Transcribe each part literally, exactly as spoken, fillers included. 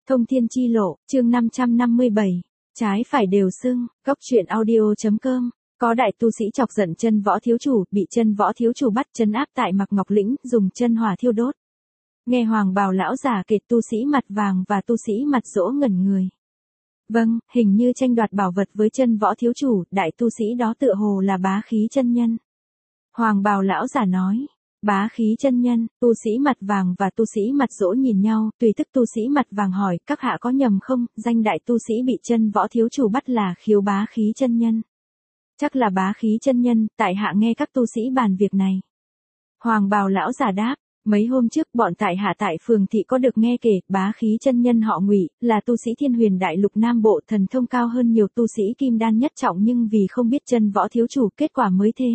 Thông thiên chi lộ, chương năm trăm năm mươi bảy, trái phải đều sưng, góc truyện audio.com. Có đại tu sĩ chọc giận chân võ thiếu chủ, bị chân võ thiếu chủ bắt trấn áp tại Mạc Ngọc Lĩnh, dùng chân hỏa thiêu đốt. Nghe hoàng bào lão giả kể, tu sĩ mặt vàng và tu sĩ mặt dỗ ngẩn người. Vâng, hình như tranh đoạt bảo vật với chân võ thiếu chủ, đại tu sĩ đó tựa hồ là Bá Khí chân nhân. Hoàng bào lão giả nói. Bá Khí chân nhân, tu sĩ mặt vàng và tu sĩ mặt dỗ nhìn nhau, tùy tức tu sĩ mặt vàng hỏi, các hạ có nhầm không, danh đại tu sĩ bị chân võ thiếu chủ bắt là Khiếu Bá Khí chân nhân. Chắc là Bá Khí chân nhân, tại hạ nghe các tu sĩ bàn việc này. Hoàng bào lão giả đáp, mấy hôm trước bọn tại hạ tại phường thị có được nghe kể, Bá Khí chân nhân họ Ngụy, là tu sĩ Thiên Huyền Đại Lục Nam Bộ, thần thông cao hơn nhiều tu sĩ kim đan nhất trọng, nhưng vì không biết chân võ thiếu chủ, kết quả mới thế.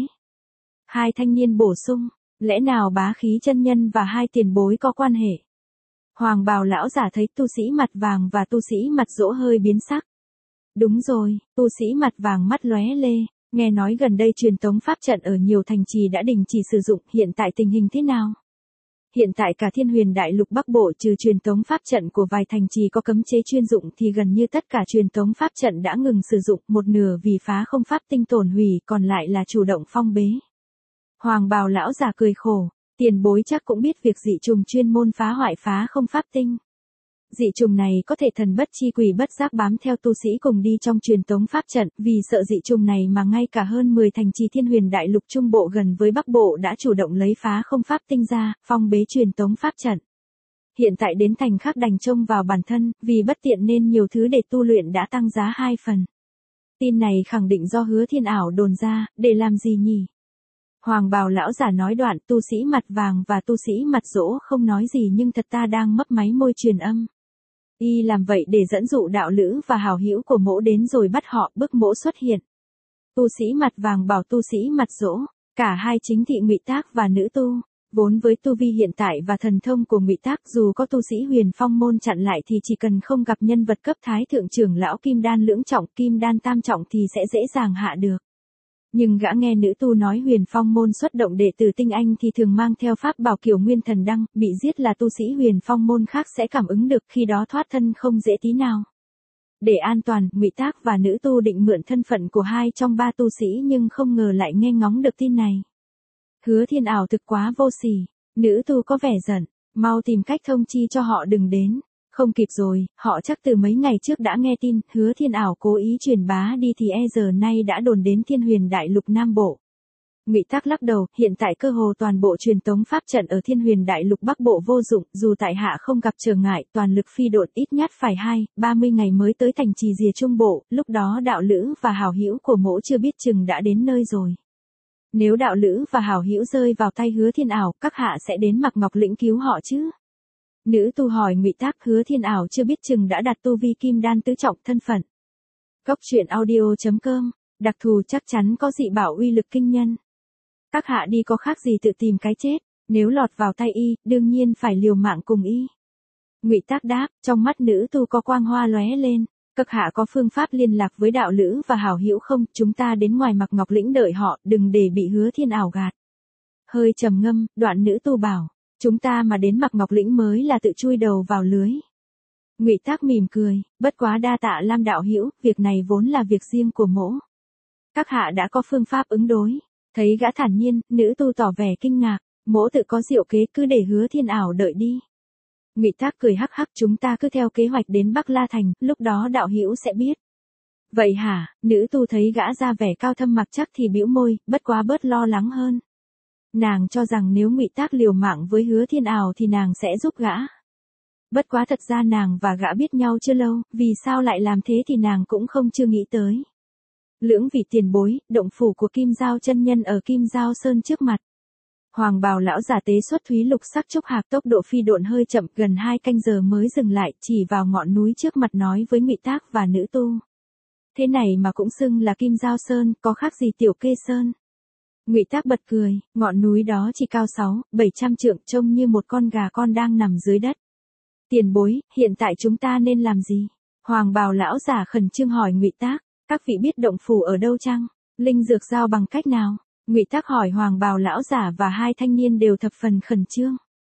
Hai thanh niên bổ sung. Lẽ nào Bá Khí chân nhân và hai tiền bối có quan hệ? Hoàng bào lão giả thấy tu sĩ mặt vàng và tu sĩ mặt dỗ hơi biến sắc. Đúng rồi, tu sĩ mặt vàng mắt lóe lê, nghe nói gần đây truyền tống pháp trận ở nhiều thành trì đã đình chỉ sử dụng, hiện tại tình hình thế nào? Hiện tại cả Thiên Huyền Đại Lục Bắc Bộ trừ truyền tống pháp trận của vài thành trì có cấm chế chuyên dụng thì gần như tất cả truyền tống pháp trận đã ngừng sử dụng, một nửa vì phá không pháp tinh tổn hủy, còn lại là chủ động phong bế. Hoàng bào lão giả cười khổ, tiền bối chắc cũng biết việc dị trùng chuyên môn phá hoại phá không pháp tinh. Dị trùng này có thể thần bất chi quỷ bất giác bám theo tu sĩ cùng đi trong truyền tống pháp trận, vì sợ dị trùng này mà ngay cả hơn mười thành trì Thiên Huyền Đại Lục Trung Bộ gần với Bắc Bộ đã chủ động lấy phá không pháp tinh ra, phong bế truyền tống pháp trận. Hiện tại đến thành khác đành trông vào bản thân, vì bất tiện nên nhiều thứ để tu luyện đã tăng giá hai phần. Tin này khẳng định do Hứa Thiên Ảo đồn ra, để làm gì nhỉ? Hoàng bào lão giả nói đoạn, tu sĩ mặt vàng và tu sĩ mặt dỗ không nói gì nhưng thật ta đang mấp máy môi truyền âm. Y làm vậy để dẫn dụ đạo lữ và hảo hữu của mỗ đến rồi bắt họ bức mỗ xuất hiện. Tu sĩ mặt vàng bảo tu sĩ mặt dỗ, cả hai chính thị Ngụy Tác và nữ tu, vốn với tu vi hiện tại và thần thông của Ngụy Tác dù có tu sĩ Huyền Phong môn chặn lại thì chỉ cần không gặp nhân vật cấp thái thượng trưởng lão kim đan lưỡng trọng, kim đan tam trọng thì sẽ dễ dàng hạ được. Nhưng gã nghe nữ tu nói Huyền Phong môn xuất động đệ tử tinh anh thì thường mang theo pháp bảo kiểu Nguyên Thần Đăng, bị giết là tu sĩ Huyền Phong môn khác sẽ cảm ứng được, khi đó thoát thân không dễ tí nào. Để an toàn, Ngụy Tác và nữ tu định mượn thân phận của hai trong ba tu sĩ nhưng không ngờ lại nghe ngóng được tin này. Hứa Thiên Ảo thực quá vô sỉ, nữ tu có vẻ giận, mau tìm cách thông chi cho họ đừng đến. Không kịp rồi, họ chắc từ mấy ngày trước đã nghe tin, Hứa Thiên Ảo cố ý truyền bá đi thì e giờ nay đã đồn đến Thiên Huyền Đại Lục Nam Bộ. Ngụy Tác lắc đầu, hiện tại cơ hồ toàn bộ truyền tống pháp trận ở Thiên Huyền Đại Lục Bắc Bộ vô dụng, dù tại hạ không gặp trở ngại, toàn lực phi độn ít nhất phải hai, ba mươi ngày mới tới thành trì rìa Trung Bộ, lúc đó đạo lữ và hảo hữu của mỗ chưa biết chừng đã đến nơi rồi. Nếu đạo lữ và hảo hữu rơi vào tay Hứa Thiên Ảo, các hạ sẽ đến Mạc Ngọc Lĩnh cứu họ chứ? Nữ tu hỏi Ngụy Tác. Hứa Thiên Ảo chưa biết chừng đã đặt tu vi kim đan tứ trọng thân phận. Góc truyện audio.com, đặc thù chắc chắn có dị bảo uy lực kinh nhân. Các hạ đi có khác gì tự tìm cái chết, nếu lọt vào tay y, đương nhiên phải liều mạng cùng y. Ngụy Tác đáp, trong mắt nữ tu có quang hoa lóe lên, các hạ có phương pháp liên lạc với đạo lữ và hảo hữu không, chúng ta đến ngoài Mạc Ngọc Lĩnh đợi họ, đừng để bị Hứa Thiên Ảo gạt. Hơi trầm ngâm, đoạn nữ tu bảo. Chúng ta mà đến Mạc Ngọc Lĩnh mới là tự chui đầu vào lưới. Ngụy Tác mỉm cười, bất quá đa tạ Lam đạo hữu, việc này vốn là việc riêng của mỗ. Các hạ đã có phương pháp ứng đối. Thấy gã thản nhiên, nữ tu tỏ vẻ kinh ngạc, mỗ tự có diệu kế, cứ để Hứa Thiên Ảo đợi đi. Ngụy Tác cười hắc hắc, chúng ta cứ theo kế hoạch đến Bắc La Thành, lúc đó đạo hữu sẽ biết. Vậy hả? Nữ tu thấy gã ra vẻ cao thâm mặc chắc thì bĩu môi, bất quá bớt lo lắng hơn. Nàng cho rằng nếu Ngụy Tác liều mạng với Hứa Thiên Ảo thì nàng sẽ giúp gã. Bất quá thật ra nàng và gã biết nhau chưa lâu, vì sao lại làm thế thì nàng cũng không chưa nghĩ tới. Lưỡng vị tiền bối, động phủ của Kim Giao chân nhân ở Kim Giao Sơn trước mặt. Hoàng bào lão giả tế xuất thúy lục sắc trúc hạc, tốc độ phi độn hơi chậm, gần hai canh giờ mới dừng lại, chỉ vào ngọn núi trước mặt nói với Ngụy Tác và nữ tu. Thế này mà cũng xưng là Kim Giao Sơn, có khác gì Tiểu Kê Sơn? Ngụy Tác bật cười, ngọn núi đó chỉ cao sáu, bảy trăm trượng, trông như một con gà con đang nằm dưới đất. Tiền bối, hiện tại chúng ta nên làm gì? Hoàng bào lão giả khẩn trương hỏi Ngụy Tác, các vị biết động phủ ở đâu chăng? Linh dược giao bằng cách nào? Ngụy Tác hỏi hoàng bào lão giả và hai thanh niên đều thập phần khẩn trương.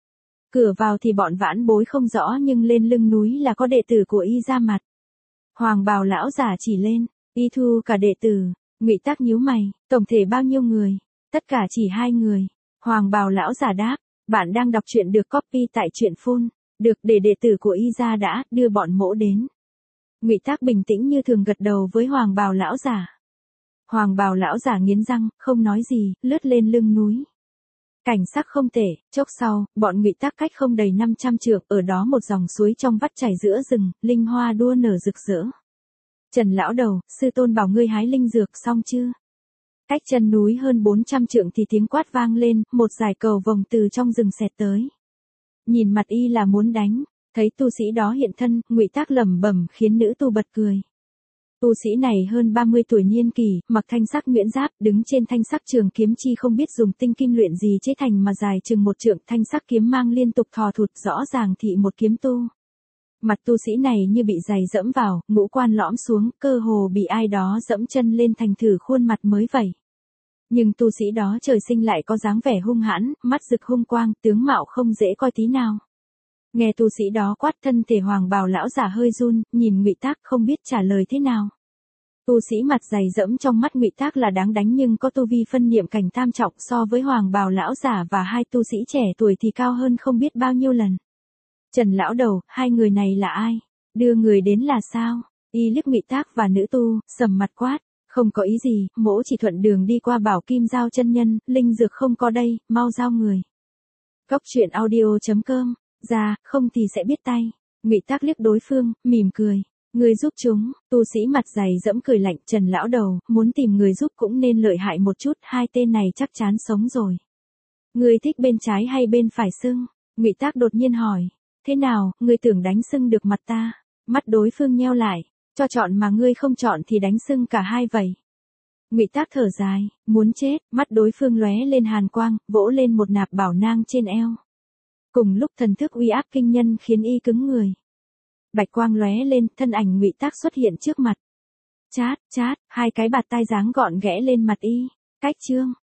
Cửa vào thì bọn vãn bối không rõ nhưng lên lưng núi là có đệ tử của y ra mặt. Hoàng bào lão giả chỉ lên, y thu cả đệ tử. Ngụy Tác nhíu mày, tổng thể bao nhiêu người? Tất cả chỉ hai người. Hoàng bào lão giả đáp, bạn đang đọc truyện được copy tại truyện phun. Được, để đệ tử của y ra đã, đưa bọn mỗ đến. Ngụy Tác bình tĩnh như thường gật đầu với Hoàng bào lão giả. Hoàng bào lão giả nghiến răng, không nói gì, lướt lên lưng núi. Cảnh sắc không tệ, chốc sau, bọn Ngụy Tác cách không đầy năm trăm trượng, ở đó một dòng suối trong vắt chảy giữa rừng, linh hoa đua nở rực rỡ. Trần lão đầu, sư tôn bảo ngươi hái linh dược xong chưa? Cách chân núi hơn bốn trăm trượng thì tiếng quát vang lên, một dải cầu vồng từ trong rừng xẹt tới. Nhìn mặt y là muốn đánh, thấy tu sĩ đó hiện thân, Ngụy Tác lẩm bẩm khiến nữ tu bật cười. Tu sĩ này hơn ba mươi tuổi niên kỳ, mặc thanh sắc nguyễn giáp, đứng trên thanh sắc trường kiếm chi không biết dùng tinh kim luyện gì chế thành mà dài chừng một trượng, thanh sắc kiếm mang liên tục thò thụt, rõ ràng thị một kiếm tu. Mặt tu sĩ này như bị giày dẫm vào, ngũ quan lõm xuống, cơ hồ bị ai đó dẫm chân lên thành thử khuôn mặt mới vậy. Nhưng tu sĩ đó trời sinh lại có dáng vẻ hung hãn, mắt rực hung quang, tướng mạo không dễ coi tí nào. Nghe tu sĩ đó quát, thân thể Hoàng bào lão giả hơi run, nhìn Ngụy Tác không biết trả lời thế nào. Tu sĩ mặt dày dẫm trong mắt Ngụy Tác là đáng đánh nhưng có tu vi phân niệm cảnh tam trọng, so với Hoàng bào lão giả và hai tu sĩ trẻ tuổi thì cao hơn không biết bao nhiêu lần. Trần lão đầu, hai người này là ai? Đưa người đến là sao? Y liếc Ngụy Tác và nữ tu, sầm mặt quát, không có ý gì, mỗ chỉ thuận đường đi qua bảo Kim Giao chân nhân, linh dược không có đây, mau giao người. Góc truyện audio chấm com, ra, không thì sẽ biết tay. Ngụy Tác liếc đối phương, mỉm cười. Người giúp chúng, tu sĩ mặt dày dẫm cười lạnh, Trần lão đầu, muốn tìm người giúp cũng nên lợi hại một chút, hai tên này chắc chắn sống rồi. Người thích bên trái hay bên phải sưng? Ngụy Tác đột nhiên hỏi. Thế nào, ngươi tưởng đánh sưng được mặt ta? Mắt đối phương nheo lại, cho chọn mà ngươi không chọn thì đánh sưng cả hai vậy. Ngụy Tác thở dài, muốn chết, mắt đối phương lóe lên hàn quang, vỗ lên một nạp bảo nang trên eo. Cùng lúc thần thức uy áp kinh nhân khiến y cứng người. Bạch quang lóe lên, thân ảnh Ngụy Tác xuất hiện trước mặt. Chát, chát, hai cái bạt tai dáng gọn ghẽ lên mặt y. Cách chương,